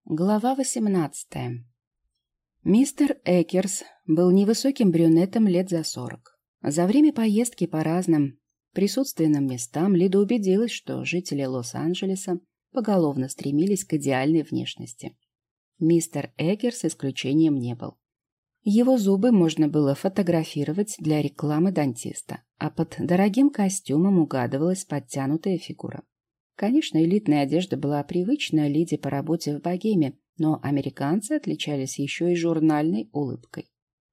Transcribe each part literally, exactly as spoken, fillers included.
Глава восемнадцатая. Мистер Экерс был невысоким брюнетом лет за сорок. За время поездки по разным присутственным местам Лида убедилась, что жители Лос-Анджелеса поголовно стремились к идеальной внешности. Мистер Экерс исключением не был. Его зубы можно было фотографировать для рекламы дантиста, а под дорогим костюмом угадывалась подтянутая фигура. Конечно, элитная одежда была привычна Лиде по работе в богеме, но американцы отличались еще и журнальной улыбкой.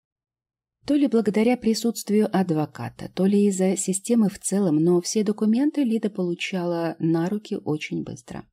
То ли благодаря присутствию адвоката, то ли из-за системы в целом, но все документы Лида получала на руки очень быстро.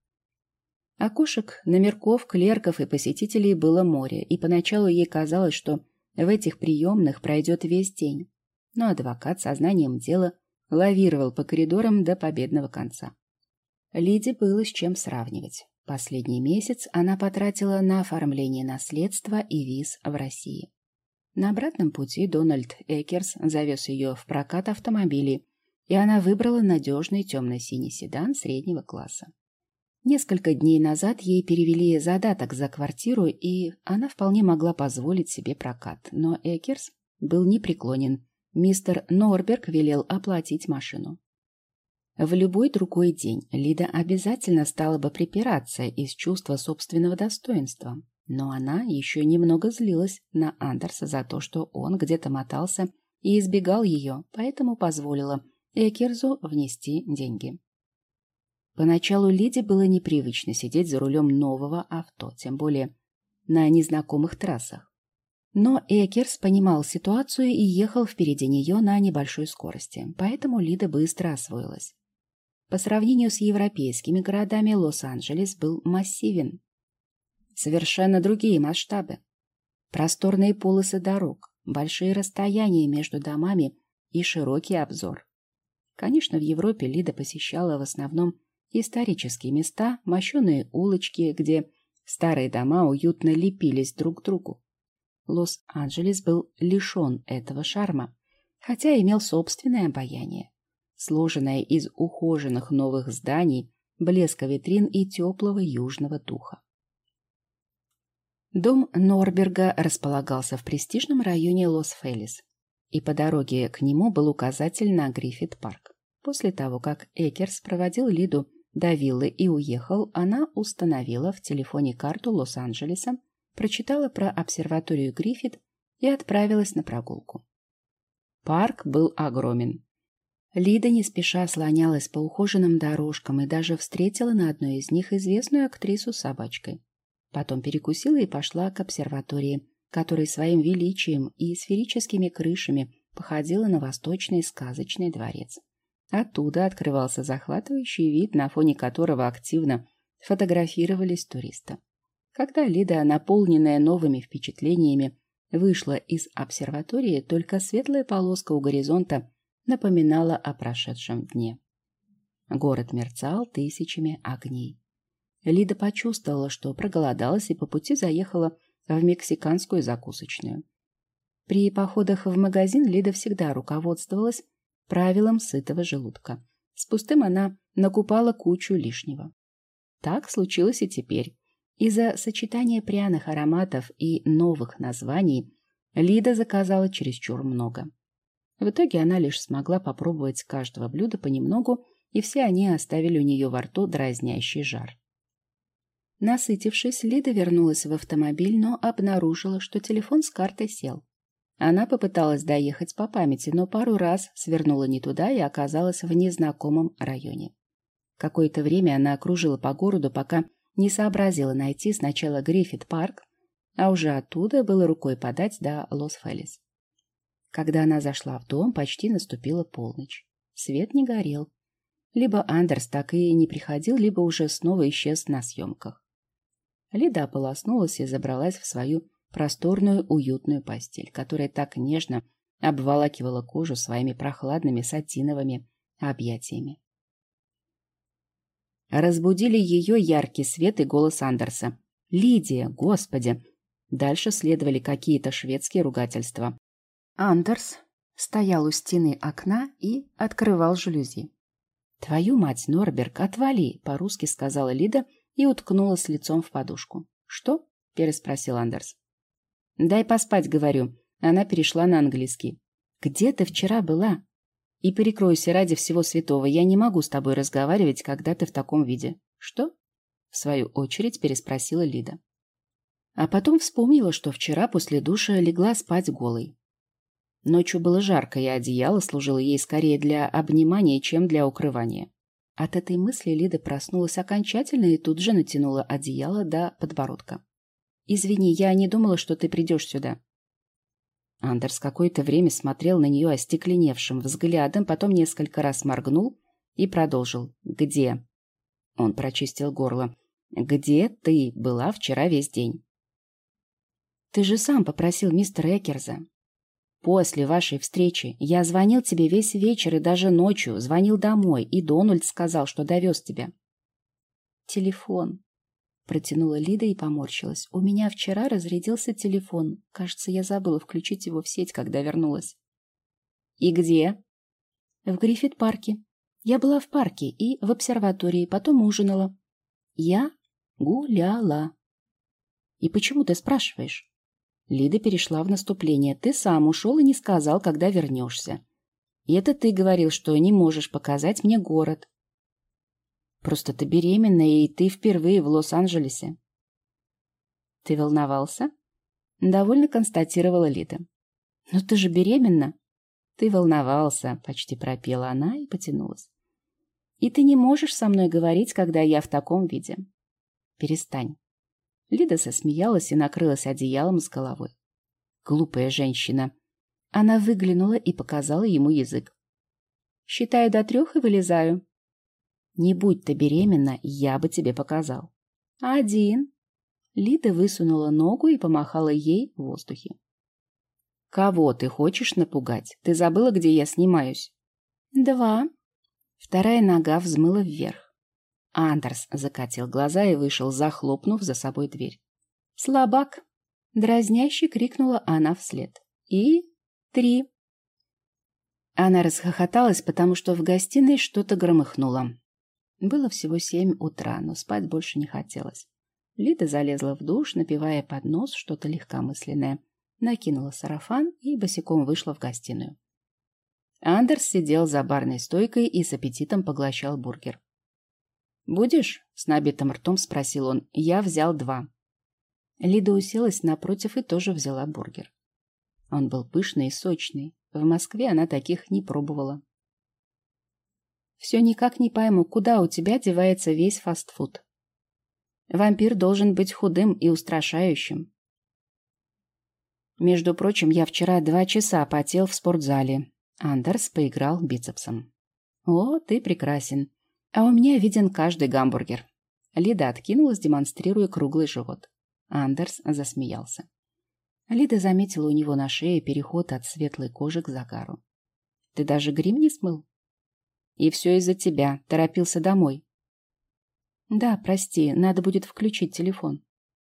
Окошек, номерков, клерков и посетителей было море, и поначалу ей казалось, что в этих приемных пройдет весь день. Но адвокат сознанием дела лавировал по коридорам до победного конца. Лиде было с чем сравнивать. Последний месяц она потратила на оформление наследства и виз в России. На обратном пути Дональд Экерс завез ее в прокат автомобилей, и она выбрала надежный темно-синий седан среднего класса. Несколько дней назад ей перевели задаток за квартиру, и она вполне могла позволить себе прокат. Но Экерс был непреклонен. Мистер Норберг велел оплатить машину. В любой другой день Лида обязательно стала бы припираться из чувства собственного достоинства. Но она еще немного злилась на Андерса за то, что он где-то мотался и избегал ее, поэтому позволила Экерзу внести деньги. Поначалу Лиде было непривычно сидеть за рулем нового авто, тем более на незнакомых трассах. Но Экерс понимал ситуацию и ехал впереди нее на небольшой скорости, поэтому Лида быстро освоилась. По сравнению с европейскими городами Лос-Анджелес был массивен. Совершенно другие масштабы. Просторные полосы дорог, большие расстояния между домами и широкий обзор. Конечно, в Европе Лида посещала в основном исторические места, мощеные улочки, где старые дома уютно лепились друг к другу. Лос-Анджелес был лишен этого шарма, хотя имел собственное обаяние, сложенное из ухоженных новых зданий, блеска витрин и теплого южного духа. Дом Норберга располагался в престижном районе Лос-Фелис, и по дороге к нему был указатель на Гриффит-парк. После того, как Экерс проводил Лиду до виллы и уехал, она установила в телефоне карту Лос-Анджелеса, прочитала про обсерваторию Гриффит и отправилась на прогулку. Парк был огромен. Лида не спеша слонялась по ухоженным дорожкам и даже встретила на одной из них известную актрису с собачкой. Потом перекусила и пошла к обсерватории, которая своим величием и сферическими крышами походила на восточный сказочный дворец. Оттуда открывался захватывающий вид, на фоне которого активно фотографировались туристы. Когда Лида, наполненная новыми впечатлениями, вышла из обсерватории, только светлая полоска у горизонта напоминала о прошедшем дне. Город мерцал тысячами огней. Лида почувствовала, что проголодалась, и по пути заехала в мексиканскую закусочную. При походах в магазин Лида всегда руководствовалась правилом сытого желудка. С пустым она накупала кучу лишнего. Так случилось и теперь. Из-за сочетания пряных ароматов и новых названий Лида заказала чересчур много. В итоге она лишь смогла попробовать каждого блюда понемногу, и все они оставили у нее во рту дразнящий жар. Насытившись, Лида вернулась в автомобиль, но обнаружила, что телефон с картой сел. Она попыталась доехать по памяти, но пару раз свернула не туда и оказалась в незнакомом районе. Какое-то время она окружила по городу, пока не сообразила найти сначала Гриффит-парк, а уже оттуда было рукой подать до Лос-Фелис. Когда она зашла в дом, почти наступила полночь. Свет не горел. Либо Андерс так и не приходил, либо уже снова исчез на съемках. Лида ополоснулась и забралась в свою просторную уютную постель, которая так нежно обволакивала кожу своими прохладными сатиновыми объятиями. Разбудили ее яркий свет и голос Андерса. «Лидия, господи!» Дальше следовали какие-то шведские ругательства. Андерс стоял у стены окна и открывал жалюзи. «Твою мать, Норберг, отвали!» — по-русски сказала Лида и уткнулась лицом в подушку. «Что?» – переспросил Андерс. «Дай поспать, говорю». Она перешла на английский. «Где ты вчера была? И перекройся ради всего святого. Я не могу с тобой разговаривать, когда ты в таком виде». «Что?» – в свою очередь переспросила Лида. А потом вспомнила, что вчера после душа легла спать голой. Ночью было жарко, и одеяло служило ей скорее для обнимания, чем для укрывания. От этой мысли Лида проснулась окончательно и тут же натянула одеяло до подбородка. «Извини, я не думала, что ты придешь сюда». Андерс какое-то время смотрел на нее остекленевшим взглядом, потом несколько раз моргнул и продолжил. «Где?» Он прочистил горло. «Где ты была вчера весь день?» «Ты же сам попросил мистера Экерза. После вашей встречи я звонил тебе весь вечер и даже ночью, звонил домой, и Дональд сказал, что довез тебя». «Телефон», — протянула Лида и поморщилась. «У меня вчера разрядился телефон. Кажется, я забыла включить его в сеть, когда вернулась». «И где?» «В Гриффит-парке. Я была в парке и в обсерватории, потом ужинала. Я гуляла». «И почему ты спрашиваешь?» Лида перешла в наступление. «Ты сам ушел и не сказал, когда вернешься. И это ты говорил, что не можешь показать мне город. Просто ты беременна, и ты впервые в Лос-Анджелесе». «Ты волновался?» — довольно констатировала Лида. «Но ты же беременна». «Ты волновался», — почти пропела она и потянулась. «И ты не можешь со мной говорить, когда я в таком виде». «Перестань». Лида засмеялась и накрылась одеялом с головой. Глупая женщина. Она выглянула и показала ему язык. «Считаю до трех и вылезаю». «Не будь ты беременна, я бы тебе показал». «Один». Лида высунула ногу и помахала ей в воздухе. «Кого ты хочешь напугать? Ты забыла, где я снимаюсь?» «Два». Вторая нога взмыла вверх. Андерс закатил глаза и вышел, захлопнув за собой дверь. «Слабак!» — дразняще крикнула она вслед. «И три!» Она расхохоталась, потому что в гостиной что-то громыхнуло. Было всего семь утра, но спать больше не хотелось. Лида залезла в душ, напевая под нос что-то легкомысленное, накинула сарафан и босиком вышла в гостиную. Андерс сидел за барной стойкой и с аппетитом поглощал бургер. «Будешь?» — с набитым ртом спросил он. «Я взял два». Лида уселась напротив и тоже взяла бургер. Он был пышный и сочный. В Москве она таких не пробовала. «Все никак не пойму, куда у тебя девается весь фастфуд? Вампир должен быть худым и устрашающим. Между прочим, я вчера два часа потел в спортзале». Андерс поиграл бицепсом. «О, ты прекрасен. А у меня виден каждый гамбургер». Лида откинулась, демонстрируя круглый живот. Андерс засмеялся. Лида заметила у него на шее переход от светлой кожи к загару. «Ты даже грим не смыл?» «И все из-за тебя. Торопился домой». «Да, прости, надо будет включить телефон».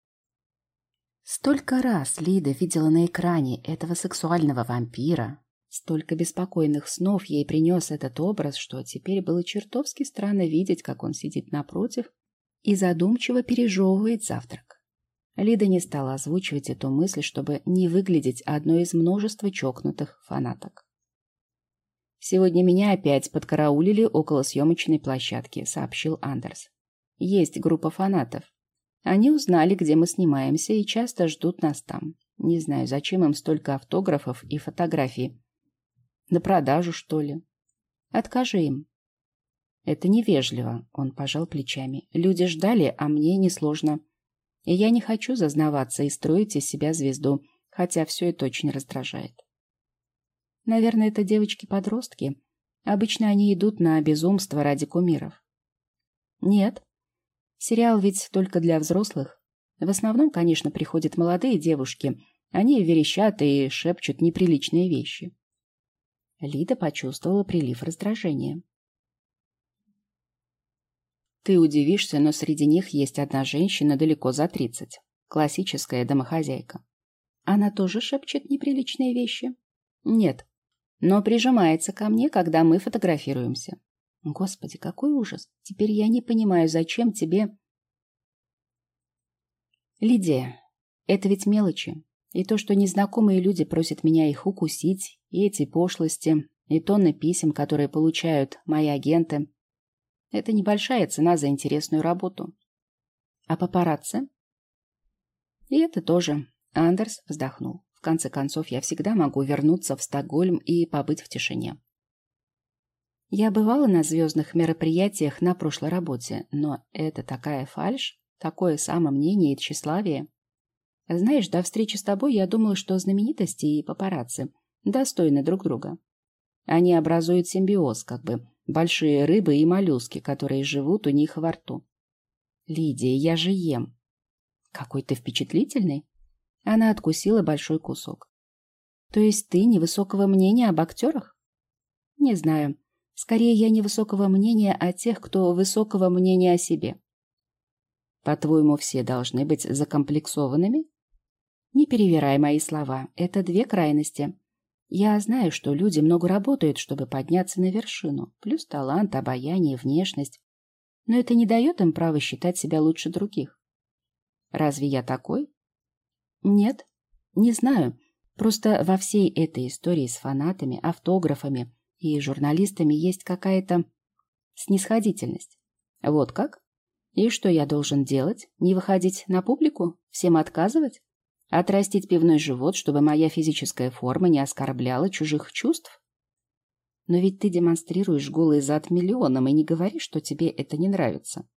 Столько раз Лида видела на экране этого сексуального вампира, столько беспокойных снов ей принес этот образ, что теперь было чертовски странно видеть, как он сидит напротив и задумчиво пережевывает завтрак. Лида не стала озвучивать эту мысль, чтобы не выглядеть одной из множества чокнутых фанаток. «Сегодня меня опять подкараулили около съемочной площадки», — сообщил Андерс. «Есть группа фанатов. Они узнали, где мы снимаемся, и часто ждут нас там. Не знаю, зачем им столько автографов и фотографий. На продажу, что ли? Откажи им». «Это невежливо», — он пожал плечами. «Люди ждали, а мне несложно. И я не хочу зазнаваться и строить из себя звезду, хотя все это очень раздражает». «Наверное, это девочки-подростки. Обычно они идут на безумство ради кумиров». «Нет. Сериал ведь только для взрослых. В основном, конечно, приходят молодые девушки. Они верещат и шепчут неприличные вещи». Лида почувствовала прилив раздражения. «Ты удивишься, но среди них есть одна женщина далеко за тридцать. Классическая домохозяйка. Она тоже шепчет неприличные вещи?» «Нет, но прижимается ко мне, когда мы фотографируемся». «Господи, какой ужас! Теперь я не понимаю, зачем тебе...» Лидия, это ведь мелочи. И то, что незнакомые люди просят меня их укусить, и эти пошлости, и тонны писем, которые получают мои агенты. Это небольшая цена за интересную работу. А папарацци? И это тоже. Андерс вздохнул. В конце концов, я всегда могу вернуться в Стокгольм и побыть в тишине. Я бывала на звездных мероприятиях на прошлой работе, но это такая фальшь, такое самомнение и тщеславие. Знаешь, до встречи с тобой я думала, что знаменитости и папарацци достойны друг друга. Они образуют симбиоз, как бы большие рыбы и моллюски, которые живут у них во рту. Лидия, я же ем. Какой ты впечатлительный. Она откусила большой кусок. То есть ты невысокого мнения об актерах? Не знаю. Скорее, я невысокого мнения о тех, кто высокого мнения о себе. По-твоему, все должны быть закомплексованными? Не перевирай мои слова. Это две крайности. Я знаю, что люди много работают, чтобы подняться на вершину. Плюс талант, обаяние, внешность. Но это не дает им права считать себя лучше других. Разве я такой? Нет, не знаю. Просто во всей этой истории с фанатами, автографами и журналистами есть какая-то снисходительность. Вот как? И что я должен делать? Не выходить на публику? Всем отказывать? Отрастить пивной живот, чтобы моя физическая форма не оскорбляла чужих чувств? Но ведь ты демонстрируешь голый зад миллионам и не говоришь, что тебе это не нравится.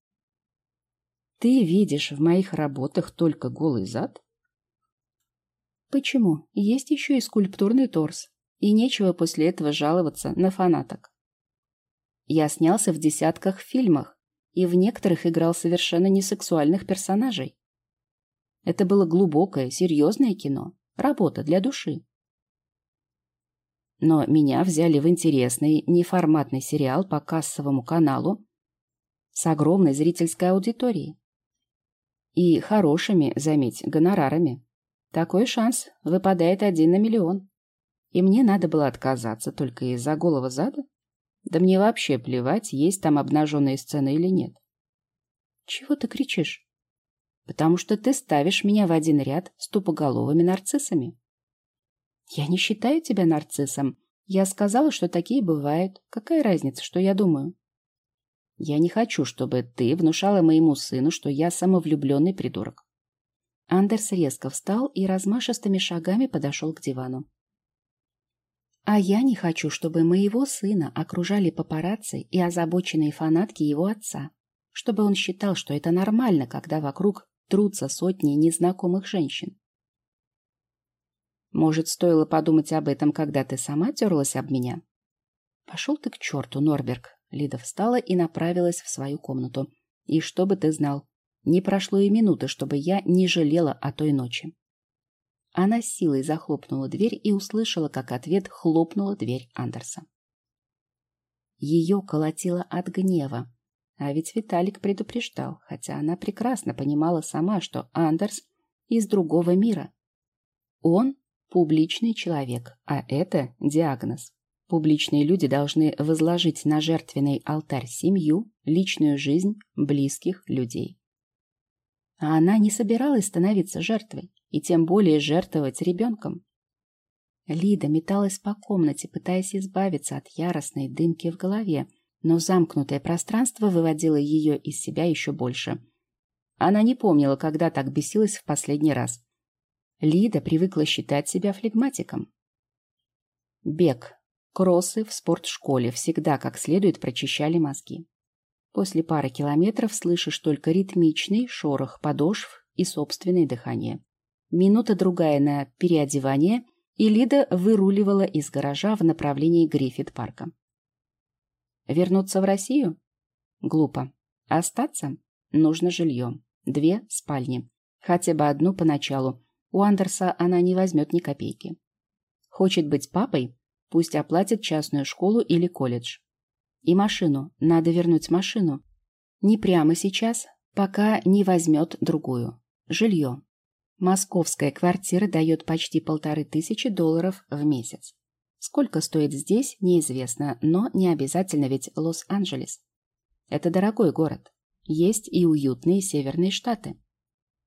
Ты видишь в моих работах только голый зад? Почему? Есть еще и скульптурный торс. И нечего после этого жаловаться на фанаток. Я снялся в десятках фильмах, и в некоторых играл совершенно несексуальных персонажей. Это было глубокое, серьезное кино, работа для души. Но меня взяли в интересный, неформатный сериал по кассовому каналу с огромной зрительской аудиторией. И хорошими, заметь, гонорарами. Такой шанс выпадает один на миллион. И мне надо было отказаться только из-за голого зада? Да мне вообще плевать, есть там обнаженные сцены или нет. Чего ты кричишь? Потому что ты ставишь меня в один ряд с тупоголовыми нарциссами. Я не считаю тебя нарциссом. Я сказала, что такие бывают. Какая разница, что я думаю? Я не хочу, чтобы ты внушала моему сыну, что я самовлюбленный придурок. Андерс резко встал и размашистыми шагами подошел к дивану. А я не хочу, чтобы моего сына окружали папарацци и озабоченные фанатки его отца, чтобы он считал, что это нормально, когда вокруг трутся сотни незнакомых женщин. Может, стоило подумать об этом, когда ты сама терлась об меня? Пошел ты к черту, Норберг. Лида встала и направилась в свою комнату. И чтобы ты знал, не прошло и минуты, чтобы я не жалела о той ночи. Она с силой захлопнула дверь и услышала, как ответ хлопнула дверь Андерса. Ее колотило от гнева. А ведь Виталик предупреждал, хотя она прекрасно понимала сама, что Андерс из другого мира. Он публичный человек, а это диагноз. Публичные люди должны возложить на жертвенный алтарь семью, личную жизнь близких людей. А она не собиралась становиться жертвой, и тем более жертвовать ребенком. Лида металась по комнате, пытаясь избавиться от яростной дымки в голове, но замкнутое пространство выводило ее из себя еще больше. Она не помнила, когда так бесилась в последний раз. Лида привыкла считать себя флегматиком. Бег, кроссы в спортшколе всегда как следует прочищали мозги. После пары километров слышишь только ритмичный шорох подошв и собственное дыхание. Минута-другая на переодевание, и Лида выруливала из гаража в направлении Гриффит-парка. Вернуться в Россию? Глупо. Остаться? Нужно жилье. Две спальни. Хотя бы одну поначалу. У Андерса она не возьмет ни копейки. Хочет быть папой? Пусть оплатит частную школу или колледж. И машину. Надо вернуть машину. Не прямо сейчас, пока не возьмет другую. Жилье. Московская квартира дает почти полторы тысячи долларов в месяц. Сколько стоит здесь, неизвестно, но не обязательно ведь Лос-Анджелес. Это дорогой город. Есть и уютные северные штаты.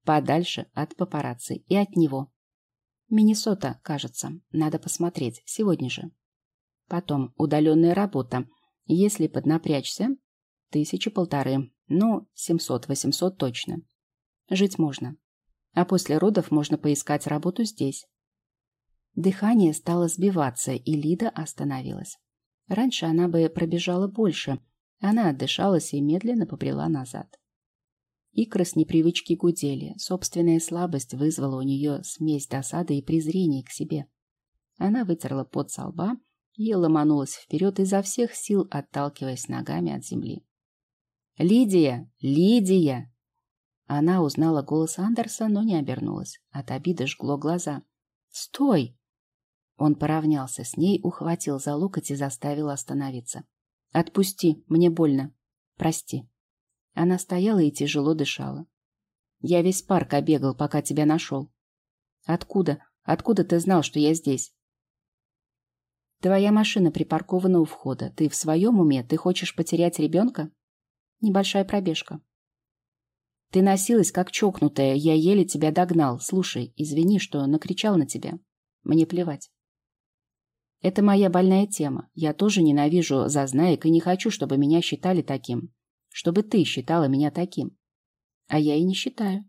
подальше от папарацци и от него. Миннесота, кажется, надо посмотреть, сегодня же. Потом удаленная работа. Если поднапрячься, тысячи полторы, ну, семьсот-восемьсот точно. Жить можно. А после родов можно поискать работу здесь. Дыхание стало сбиваться, и Лида остановилась. Раньше она бы пробежала больше. Она отдышалась и медленно побрела назад. Икры с непривычки гудели. Собственная слабость вызвала у нее смесь досады и презрения к себе. Она вытерла пот со лба и ломанулась вперед изо всех сил, отталкиваясь ногами от земли. «Лидия! Лидия!» Она узнала голос Андерса, но не обернулась. От обиды жгло глаза. «Стой!» Он поравнялся с ней, ухватил за локоть и заставил остановиться. «Отпусти, мне больно. Прости». Она стояла и тяжело дышала. «Я весь парк обегал, пока тебя нашел». «Откуда? Откуда ты знал, что я здесь?» «Твоя машина припаркована у входа. Ты в своем уме? Ты хочешь потерять ребенка?» «Небольшая пробежка». «Ты носилась, как чокнутая. Я еле тебя догнал. Слушай, извини, что накричал на тебя. Мне плевать. Это моя больная тема. Я тоже ненавижу зазнаек и не хочу, чтобы меня считали таким. Чтобы ты считала меня таким. А я и не считаю».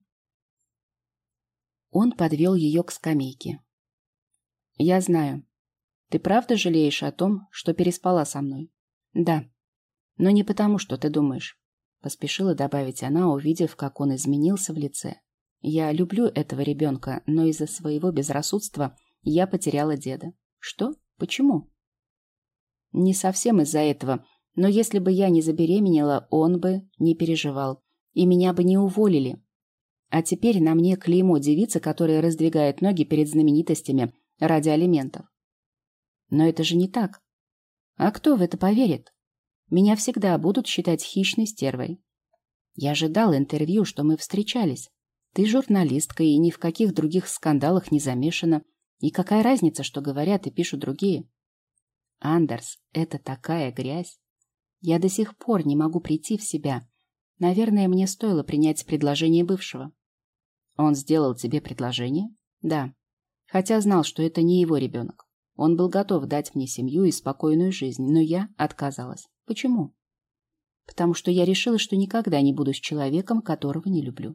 Он подвел ее к скамейке. «Я знаю. Ты правда жалеешь о том, что переспала со мной?» «Да. Но не потому, что ты думаешь», — поспешила добавить она, увидев, как он изменился в лице. «Я люблю этого ребенка, но из-за своего безрассудства я потеряла деда». «Что? Почему?» «Не совсем из-за этого, но если бы я не забеременела, он бы не переживал, и меня бы не уволили. А теперь на мне клеймо девицы, которая раздвигает ноги перед знаменитостями ради алиментов». «Но это же не так. А кто в это поверит? Меня всегда будут считать хищной стервой. Я же дал интервью, что мы встречались. Ты журналистка и ни в каких других скандалах не замешана. И какая разница, что говорят и пишут другие? Андерс, это такая грязь. Я до сих пор не могу прийти в себя. Наверное, мне стоило принять предложение бывшего». «Он сделал тебе предложение?» «Да. Хотя знал, что это не его ребенок. Он был готов дать мне семью и спокойную жизнь, но я отказалась. Почему? Потому что я решила, что никогда не буду с человеком, которого не люблю».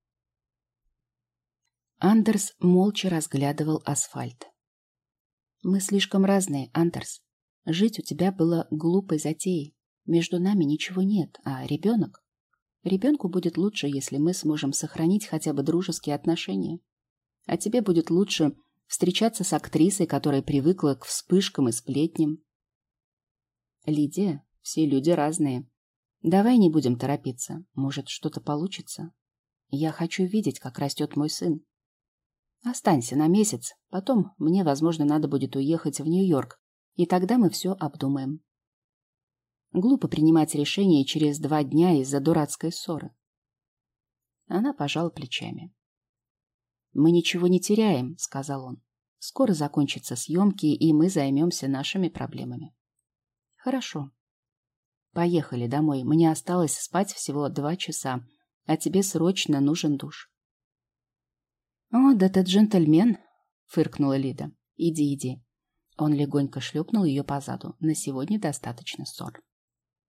Андерс молча разглядывал асфальт. «Мы слишком разные, Андерс. Жить у тебя было глупой затеей. Между нами ничего нет, а ребенок? Ребенку будет лучше, если мы сможем сохранить хотя бы дружеские отношения. А тебе будет лучше встречаться с актрисой, которая привыкла к вспышкам и сплетням». «Лидия, все люди разные. Давай не будем торопиться. Может, что-то получится. Я хочу видеть, как растет мой сын. Останься на месяц, потом мне, возможно, надо будет уехать в Нью-Йорк, и тогда мы все обдумаем». Глупо принимать решение через два дня из-за дурацкой ссоры. Она пожала плечами. «Мы ничего не теряем», — сказал он. «Скоро закончатся съемки, и мы займемся нашими проблемами». «Хорошо. Поехали домой. Мне осталось спать всего два часа, а тебе срочно нужен душ». «О, да ты джентльмен», — фыркнула Лида. «Иди, иди». Он легонько шлепнул ее по заду. «На сегодня достаточно ссор».